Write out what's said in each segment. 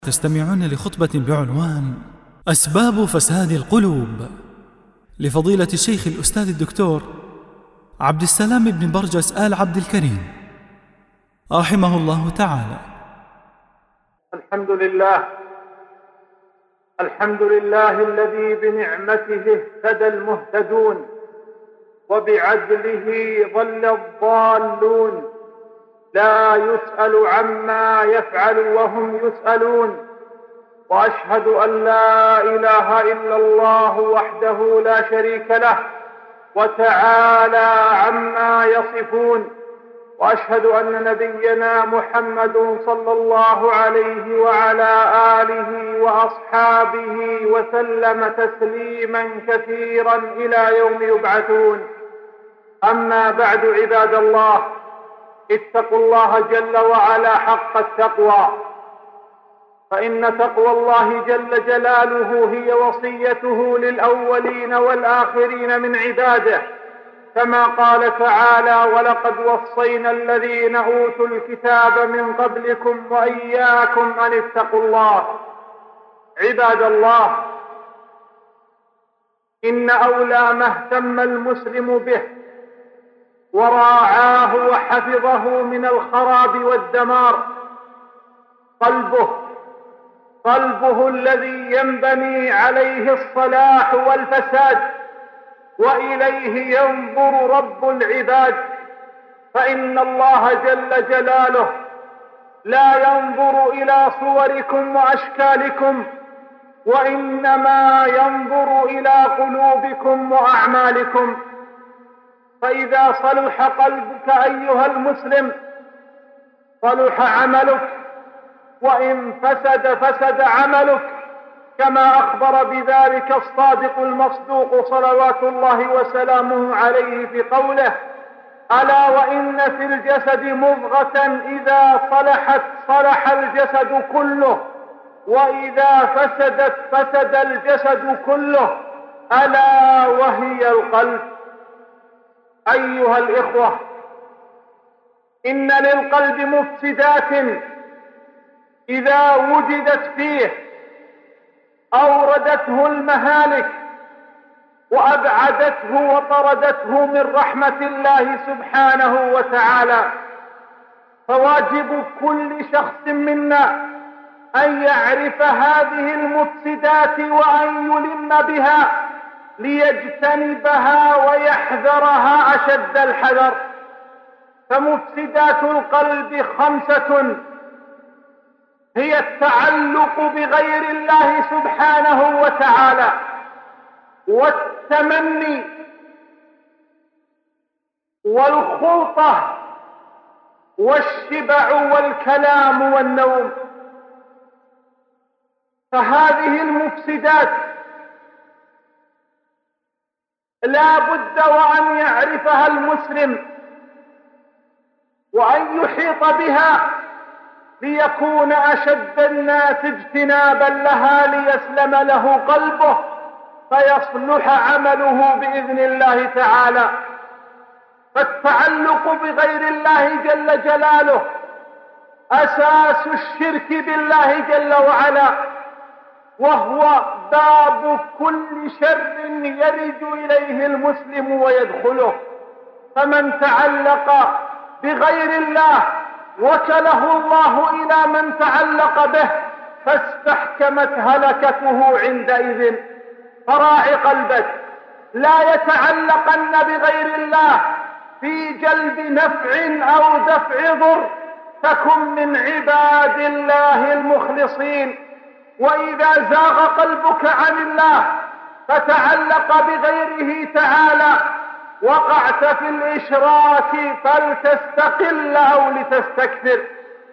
تستمعون لخطبة بعنوان أسباب فساد القلوب لفضيلة الشيخ الأستاذ الدكتور عبد السلام بن برجس آل عبد الكريم رحمه الله تعالى. الحمد لله الذي بنعمته اهتدى المهتدون وبعدله ضل الضالون، لا يسأل عما يفعل وهم يسألون، وأشهد أن لا إله إلا الله وحده لا شريك له وتعالى عما يصفون، وأشهد أن نبينا محمد صلى الله عليه وعلى آله وأصحابه وسلم تسليما كثيرا إلى يوم يبعثون. أما بعد، عباد الله، اتقوا الله جل وعلا حق التقوى، فإن تقوى الله جل جلاله هي وصيته للأولين والآخرين من عباده، كما قال تعالى: ولقد وصينا الذين أوتوا الكتاب من قبلكم وإياكم أن اتقوا الله. عباد الله، إن أولى ما اهتم المسلم به وراعاه وحفظه من الخراب والدمار قلبه الذي ينبني عليه الصلاح والفساد، وإليه ينظر رب العباد، فإن الله جل جلاله لا ينظر إلى صوركم وأشكالكم، وإنما ينظر إلى قلوبكم وأعمالكم. فإذا صلح قلبك أيها المسلم صلح عملك، وإن فسد عملك، كما أخبر بذلك الصادق المصدوق صلوات الله وسلامه عليه في قوله: ألا وإن في الجسد مضغة إذا صلحت صلح الجسد كله، وإذا فسدت فسد الجسد كله، ألا وهي القلب. أيها الإخوة، إن للقلب مفسدات إذا وجدت فيه أوردته المهالك وأبعدته وطردته من رحمة الله سبحانه وتعالى. فواجب كل شخص منا أن يعرف هذه المفسدات وأن يلم بها ليجتنبها ويحذرها أشد الحذر. فمفسدات القلب 5: هي التعلق بغير الله سبحانه وتعالى، والتمني، والخلطة، والشبع، والكلام، والنوم. فهذه المفسدات لا بد وأن يعرفها المسلم وأن يحيط بها ليكون أشد الناس اجتنابا لها، ليسلم له قلبه فيصلح عمله بإذن الله تعالى. فالتعلق بغير الله جل جلاله أساس الشرك بالله جل وعلا، وهو باب كل شر يرد إليه المسلم ويدخله. فمن تعلق بغير الله وكله الله إلى من تعلق به، فاستحكمت هلكته عندئذ. فراع قلبك، لا يتعلقن بغير الله في جلب نفع أو دفع ضر، تكن من عباد الله المخلصين. وإذا زاغ قلبك عن الله فتعلق بغيره تعالى، وقعت في الإشراك، فلتستقل أو لتستكثر.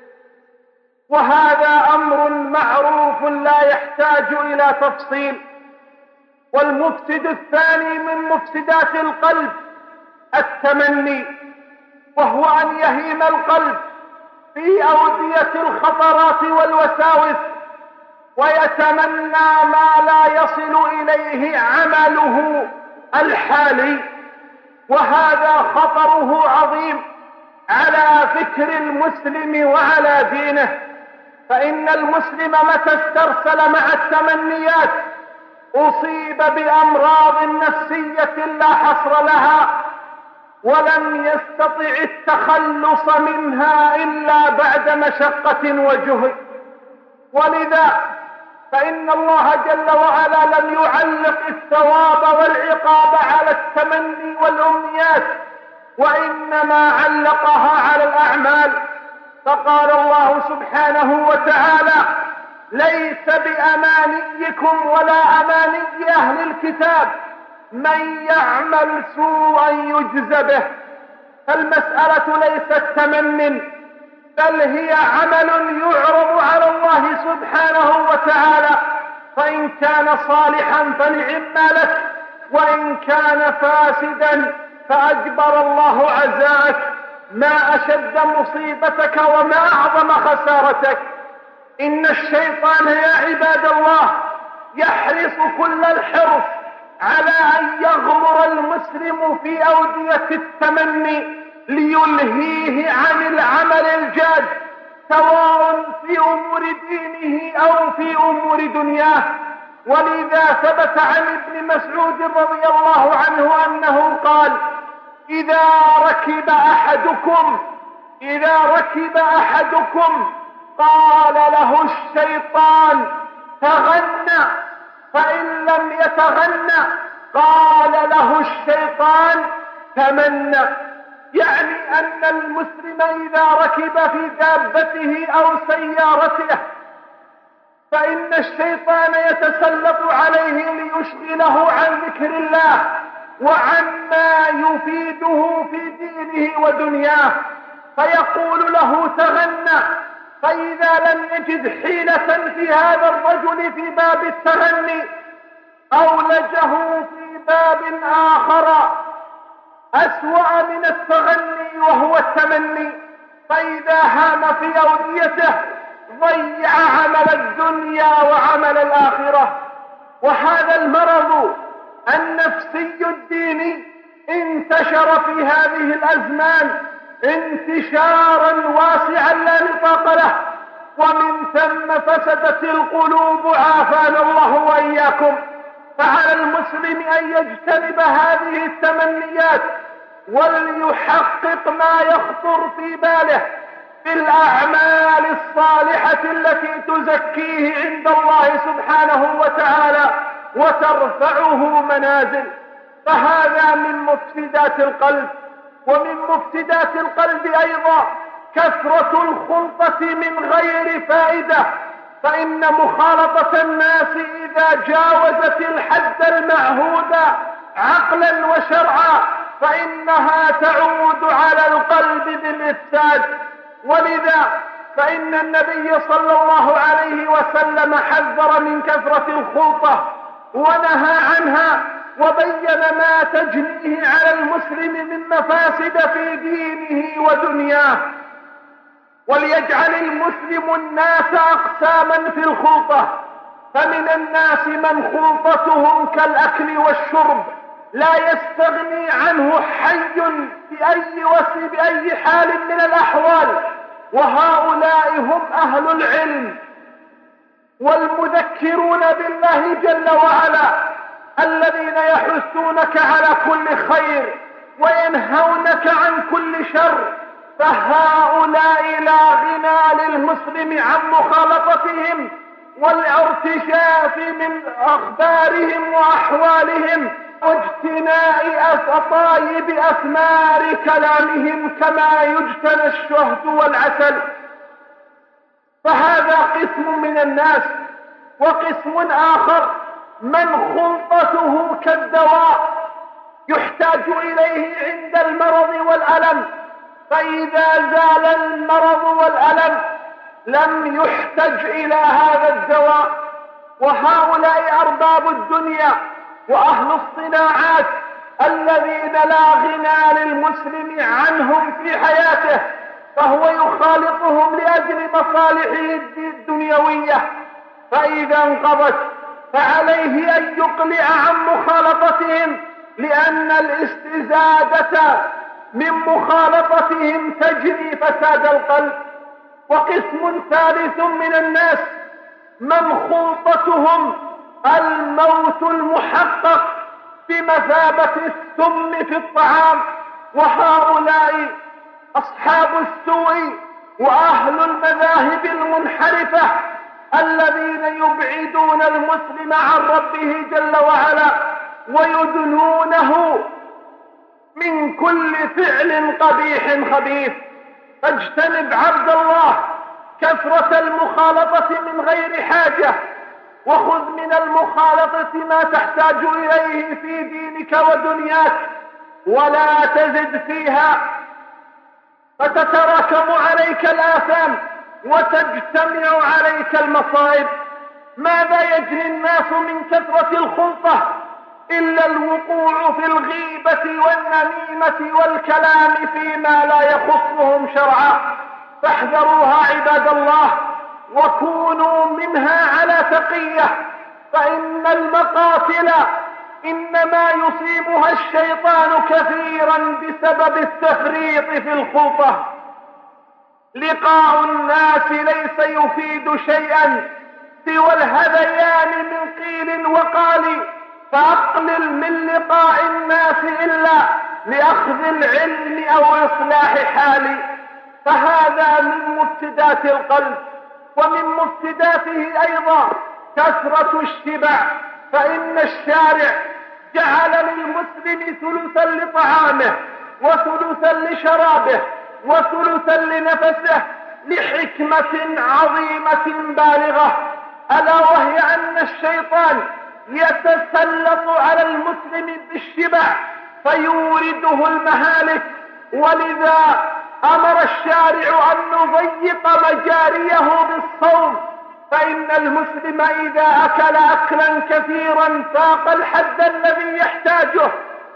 وهذا أمر معروف لا يحتاج إلى تفصيل. والمفسد الثاني من مفسدات القلب التمني، وهو أن يهيم القلب في أودية الخطرات والوساوس ويتمنى ما لا يصل إليه عمله الحالي، وهذا خطره عظيم على فكر المسلم وعلى دينه. فإن المسلم متى استرسل مع التمنيات أصيب بأمراض نفسية لا حصر لها، ولم يستطع التخلص منها إلا بعد مشقة وجهد. ولذا فإن الله جل وعلا لم يعلق الثواب والعقاب على التمني والأمنيات، وإنما علقها على الأعمال. فقال الله سبحانه وتعالى: ليس بأمانيكم ولا أماني أهل الكتاب من يعمل سوءا يجز به. فالمسألة ليست تمن، بل هي عمل يعرض على الله سبحانه وتعالى، فإن كان صالحا فنعم لك، وإن كان فاسدا فأجبر الله عزاءك. ما أشد مصيبتك وما أعظم خسارتك. إن الشيطان يا عباد الله يحرص كل الحرص على أن يغمر المسلم في أودية التمني ليلهيه عن العمل الجاد، سواء في أمور دينه أو في أمور دنياه. ولذا ثبت عن ابن مسعود رضي الله عنه أنه قال: إذا ركب أحدكم قال له الشيطان: تغنى، فإن لم يتغنى قال له الشيطان: تمنى. يعني أن المسلم إذا ركب في دابته أو سيارته فإن الشيطان يتسلط عليه ليشغله عن ذكر الله وعما يفيده في دينه ودنياه، فيقول له: تغنى. فإذا لم يجد حيلة في هذا الرجل في باب التغني أولجه في باب آخر أسوأ من التغني وهو التمني، فإذا هام في أوديته ضيع عمل الدنيا وعمل الآخرة. وهذا المرض النفسي الديني انتشر في هذه الأزمان انتشارا واسعا لا نطاق له، ومن ثم فسدت القلوب عافانا الله وإياكم. فعلى المسلم أن يجتنب هذه التمنيات وليحقق ما يخطر في باله في الأعمال الصالحة التي تزكيه عند الله سبحانه وتعالى وترفعه منازل. فهذا من مفسدات القلب. ومن مفسدات القلب أيضا كثرة الخلطة من غير فائدة، فإن مخالطة الناس إذا جاوزت الحد المعهود عقلا وشرعا فإنها تعود على القلب بالإفساد. ولذا فإن النبي صلى الله عليه وسلم حذر من كثرة الخلطة ونهى عنها، وبين ما تجنيه على المسلم من مفاسد في دينه ودنياه. وليجعل المسلم الناس أقساما في الخلطة، فمن الناس من خلطتهم كالأكل والشرب لا يستغني عنه حي بأي حال من الأحوال، وهؤلاء هم أهل العلم والمذكرون بالله جل وعلا الذين يحثونك على كل خير وينهونك عن كل شر. فهؤلاء لا غنى للمسلم عن مخالطتهم والارتشاف من أخبارهم وأحوالهم واجتناء طيب أثمار كلامهم كما يجتنى الشهد والعسل. فهذا قسم من الناس. وقسم آخر من خلطته كالدواء يحتاج إليه عند المرض والألم، فإذا زال المرض والألم لم يحتج إلى هذا الدواء. وهؤلاء أرباب الدنيا وأهل الصناعات الذين لا غنى للمسلم عنهم في حياته، فهو يخالطهم لأجل مصالحه الدنيوية، فإذا انقضت فعليه أن يقلع عن مخالطتهم، لأن الاستزادة من مخالطتهم تجري فساد القلب. وقسم ثالث من الناس من خلطتهم الموت المحقق بمثابة السم في الطعام، وهؤلاء أصحاب السوء وأهل المذاهب المنحرفة الذين يبعدون المسلم عن ربه جل وعلا ويدنونه من كل فعل قبيح خبيث. فاجتنب عبد الله كثرة المخالطة من غير حاجة، وخذ من المخالطة ما تحتاج إليه في دينك ودنياك، ولا تزد فيها فتتراكم عليك الآثام وتجتمع عليك المصائب. ماذا يجني الناس من كثرة الخلطة إلا الوقوع في الغيبة والنميمة والكلام فيما لا يخصهم شرعا. فاحذروها عباد الله وكونوا منها على تقية، فإن المقاتل إنما يصيبها الشيطان كثيرا بسبب التفريط في الخلطة. لقاء الناس ليس يفيد شيئا سوى الهذيان من قيل وقال، فأقلل من لقاء الناس إلا لأخذ العلم أو إصلاح حال. فهذا من مفسدات القلب، ومن مفسداته أيضا كثرة الشبع، فإن الشارع جعل للمسلم ثلثا لطعامه وثلثا لشرابه وثلثا لنفسه لحكمة عظيمة بالغة، ألا وهي أن الشيطان يتسلط على المسلم بالشبع فيورده المهالك. ولذا أمر الشارع أن نضيق مجاريه بالصوم، فإن المسلم إذا أكل أكلا كثيرا فاق الحد الذي يحتاجه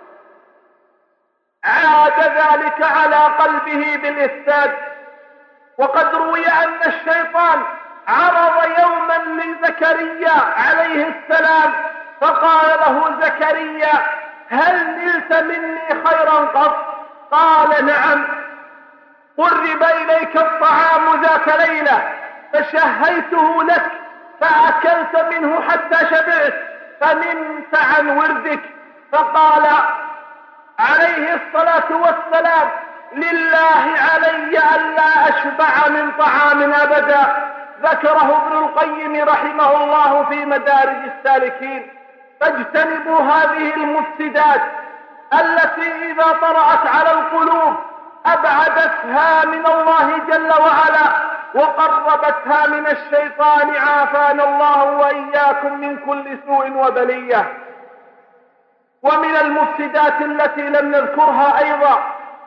عاد ذلك على قلبه بالإفساد. وقد روي أن الشيطان عرض يوما لزكريا عليه السلام فقال له زكريا: هل نلت مني خيرا قط؟ قال: نعم، قرب إليك الطعام ذات ليلة فشهيته لك فأكلت منه حتى شبعت فنمت عن وردك. فقال عليه الصلاة والسلام: لله علي ألا أشبع من طعام أبدا. ذكره ابن القيم رحمه الله في مدارج السالكين. فاجتنبوا هذه المفسدات التي إذا طرأت على القلوب أبعدتها من الله جل وعلا وقربتها من الشيطان، عافانا الله وإياكم من كل سوء وبلية. ومن المفسدات التي لم نذكرها أيضا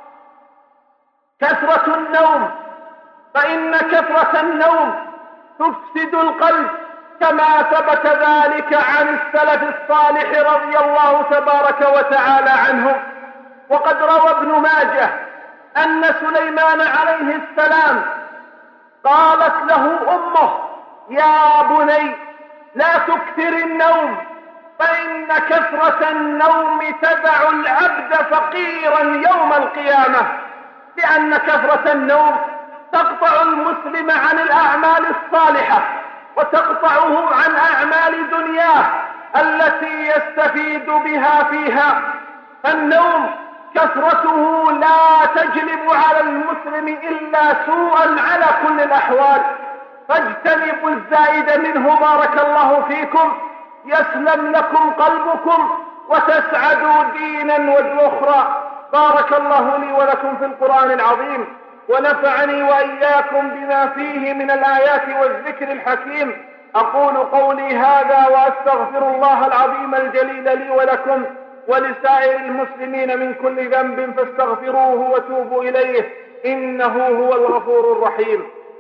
كثرة النوم، فإن كثرة النوم تفسد القلب كما ثبت ذلك عن السلف الصالح رضي الله تبارك وتعالى عنهم. وقد روى ابن ماجه أن سليمان عليه السلام قالت له أمه: يا بني لا تكثر النوم، فإن كثرة النوم تدع العبد فقيرا يوم القيامة، لأن كثرة النوم تقطع المسلم عن الأعمال الصالحة وتقطعه عن أعمال دنياه التي يستفيد بها فيها. فالنوم كثرته لا تجلب على المسلم إلا سوءا على كل الأحوال، فاجتنبوا الزائد منه بارك الله فيكم، يسلم لكم قلبكم وتسعدوا دينا وأخرى. بارك الله لي ولكم في القرآن العظيم، ونفعني وإياكم بما فيه من الآيات والذكر الحكيم. أقول قولي هذا وأستغفر الله العظيم الجليل لي ولكم ولسائر المسلمين من كل ذنب، فاستغفروه وتوبوا إليه إنه هو الغفور الرحيم.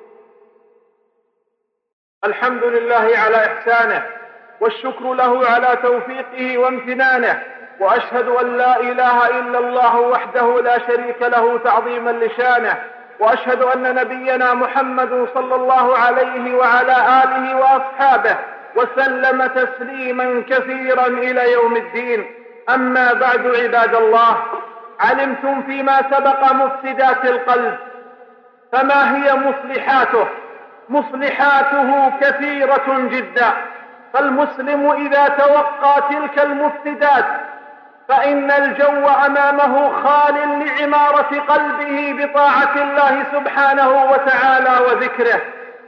الحمد لله على إحسانه، والشكر له على توفيقه وامتنانه، وأشهد أن لا إله إلا الله وحده لا شريك له تعظيما لشانه، وأشهد أن نبينا محمد صلى الله عليه وعلى آله وأصحابه وسلم تسليما كثيرا إلى يوم الدين. أما بعد عباد الله، علمتم فيما سبق مفسدات القلب، فما هي مصلحاته؟ مصلحاته كثيرة جدا. فالمسلم إذا توقى تلك المفسدات فإن الجو أمامه خال لعمارة قلبه بطاعة الله سبحانه وتعالى وذكره.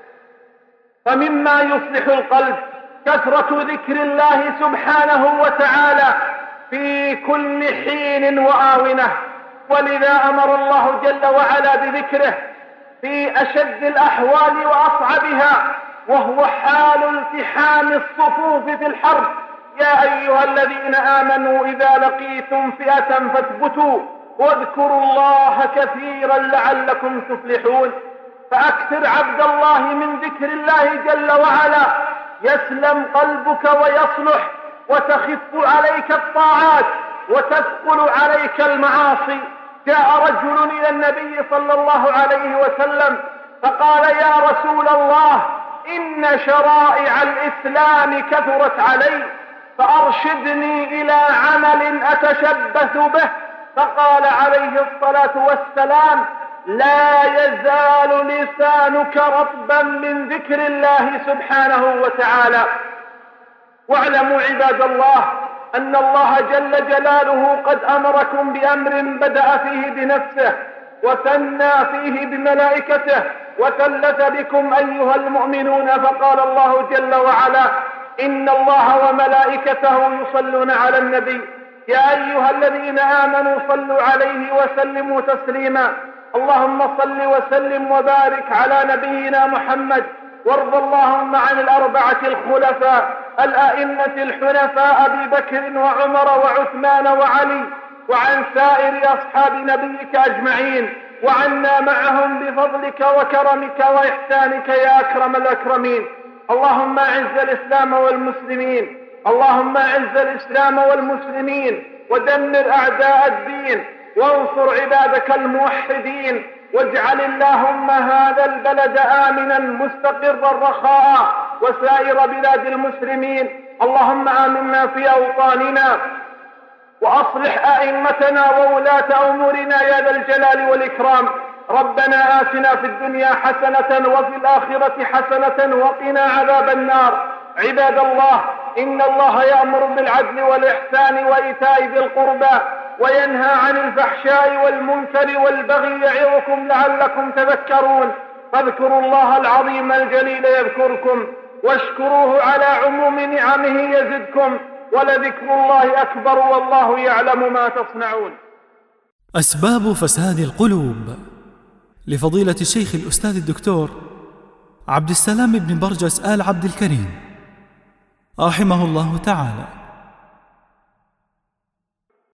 فمما يصلح القلب كثرة ذكر الله سبحانه وتعالى في كل حين وآونة، ولذا أمر الله جل وعلا بذكره في أشد الأحوال وأصعبها، وهو حال التحام الصفوف في الحرب. يا أيها الذين آمنوا إذا لقيتم فئة فاثبتوا واذكروا الله كثيرا لعلكم تفلحون. فأكثر عبد الله من ذكر الله جل وعلا يسلم قلبك ويصلح، وتخف عليك الطاعات وتثقل عليك المعاصي. جاء رجل إلى النبي صلى الله عليه وسلم فقال: يا رسول الله، إن شرائع الإسلام كثرت علي، فأرشدني إلى عمل أتشبث به. فقال عليه الصلاة والسلام: لا يزال لسانك رطبا من ذكر الله سبحانه وتعالى. واعلموا عباد الله أن الله جل جلاله قد أمركم بأمر بدأ فيه بنفسه وثنى فيه بملائكته وثلث بكم أيها المؤمنون، فقال الله جل وعلا: إن الله وملائكته يصلون على النبي يا أيها الذين آمنوا صلوا عليه وسلموا تسليما. اللهم صل وسلم وبارك على نبينا محمد، وارض اللهم عن الأربعة الخلفاء الأئمة الحنفاء أبي بكر وعمر وعثمان وعلي، وعن سائر أصحاب نبيك أجمعين، وعنا معهم بفضلك وكرمك وإحسانك يا أكرم الأكرمين. اللهم أعز الإسلام والمسلمين، اللهم أعز الإسلام والمسلمين ودمر أعداء الدين، وانصر عبادك الموحدين، واجعل اللهم هذا البلد آمنا مستقرا رخاء وسائر بلاد المسلمين. اللهم آمنا في أوطاننا، وأصلح أئمتنا وولاة أمورنا يا ذا الجلال والإكرام. ربنا آتنا في الدنيا حسنة وفي الآخرة حسنة وقنا عذاب النار. عباد الله، إن الله يأمر بالعدل والإحسان وإيتاء ذي القربى وينهى عن الفحشاء والمنكر والبغي يعظكم لعلكم تذكرون. فاذكروا الله العظيم الجليل يذكركم، واشكروه على عموم نعمه يزدكم، ولذكر الله أكبر والله يعلم ما تصنعون. أسباب فساد القلوب، لفضيلة الشيخ الأستاذ الدكتور عبد السلام بن برجس آل عبد الكريم رحمه الله تعالى.